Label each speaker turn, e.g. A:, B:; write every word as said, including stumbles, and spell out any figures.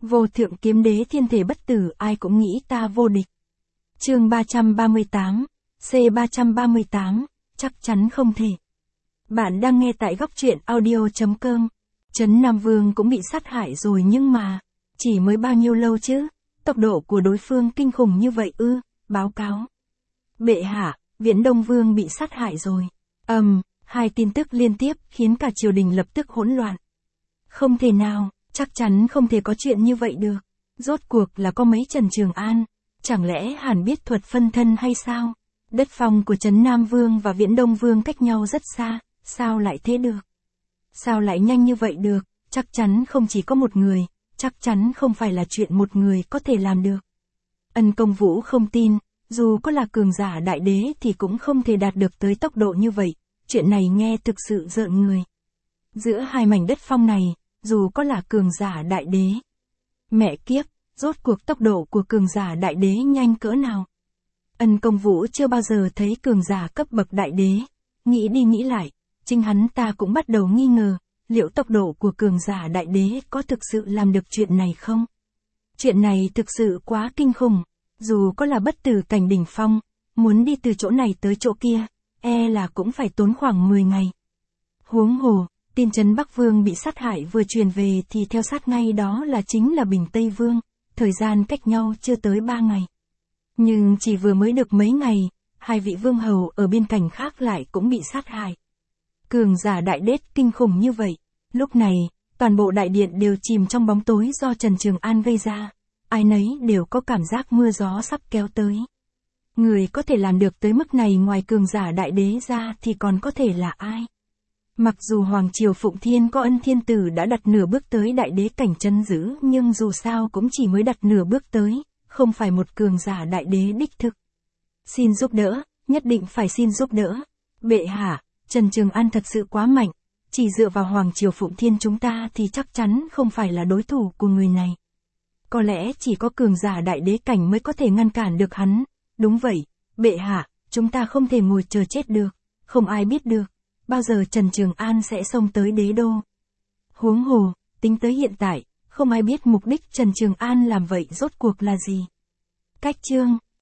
A: Vô thượng kiếm đế thiên thể bất tử, ai cũng nghĩ ta vô địch. Chương ba trăm ba mươi tám, C ba trăm ba mươi tám, chắc chắn không thể. Bạn đang nghe tại góc truyện audio chấm com. Trấn Nam Vương cũng bị sát hại rồi nhưng mà, chỉ mới bao nhiêu lâu chứ? Tốc độ của đối phương kinh khủng như vậy ư? Báo cáo. Bệ hạ, Viễn Đông Vương bị sát hại rồi. Ầm, um, hai tin tức liên tiếp khiến cả triều đình lập tức hỗn loạn. Không thể nào, chắc chắn không thể có chuyện như vậy được. Rốt cuộc là có mấy Trần Trường An, chẳng lẽ hẳn biết thuật phân thân hay sao? Đất phong của Trấn Nam Vương và Viễn Đông Vương cách nhau rất xa, sao lại thế được? Sao lại nhanh như vậy được? Chắc chắn không chỉ có một người, chắc chắn không phải là chuyện một người có thể làm được. Ân Công Vũ không tin, dù có là cường giả đại đế thì cũng không thể đạt được tới tốc độ như vậy, chuyện này nghe thực sự rợn người. Giữa hai mảnh đất phong này, dù có là cường giả đại đế. Mẹ kiếp, rốt cuộc tốc độ của cường giả đại đế nhanh cỡ nào? Ân Công Vũ chưa bao giờ thấy cường giả cấp bậc đại đế, nghĩ đi nghĩ lại, chính hắn ta cũng bắt đầu nghi ngờ, liệu tốc độ của cường giả đại đế có thực sự làm được chuyện này không? Chuyện này thực sự quá kinh khủng, dù có là bất tử cảnh đỉnh phong, muốn đi từ chỗ này tới chỗ kia, e là cũng phải tốn khoảng mười ngày. Huống hồ, tin Trấn Bắc Vương bị sát hại vừa truyền về thì theo sát ngay đó là chính là Bình Tây Vương, thời gian cách nhau chưa tới ba ngày. Nhưng chỉ vừa mới được mấy ngày, hai vị vương hầu ở bên cạnh khác lại cũng bị sát hại. Cường giả đại đế kinh khủng như vậy, lúc này, toàn bộ đại điện đều chìm trong bóng tối do Trần Trường An gây ra, ai nấy đều có cảm giác mưa gió sắp kéo tới. Người có thể làm được tới mức này ngoài cường giả đại đế ra thì còn có thể là ai? Mặc dù Hoàng Triều Phụng Thiên có Ân Thiên Tử đã đặt nửa bước tới đại đế cảnh chân giữ nhưng dù sao cũng chỉ mới đặt nửa bước tới, không phải một cường giả đại đế đích thực. Xin giúp đỡ, nhất định phải xin giúp đỡ. Bệ hạ, Trần Trường An thật sự quá mạnh, chỉ dựa vào Hoàng Triều Phụng Thiên chúng ta thì chắc chắn không phải là đối thủ của người này. Có lẽ chỉ có cường giả đại đế cảnh mới có thể ngăn cản được hắn. Đúng vậy, bệ hạ, chúng ta không thể ngồi chờ chết được, không ai biết được bao giờ Trần Trường An sẽ xông tới đế đô. Huống hồ, tính tới hiện tại, không ai biết mục đích Trần Trường An làm vậy rốt cuộc là gì. Cách chương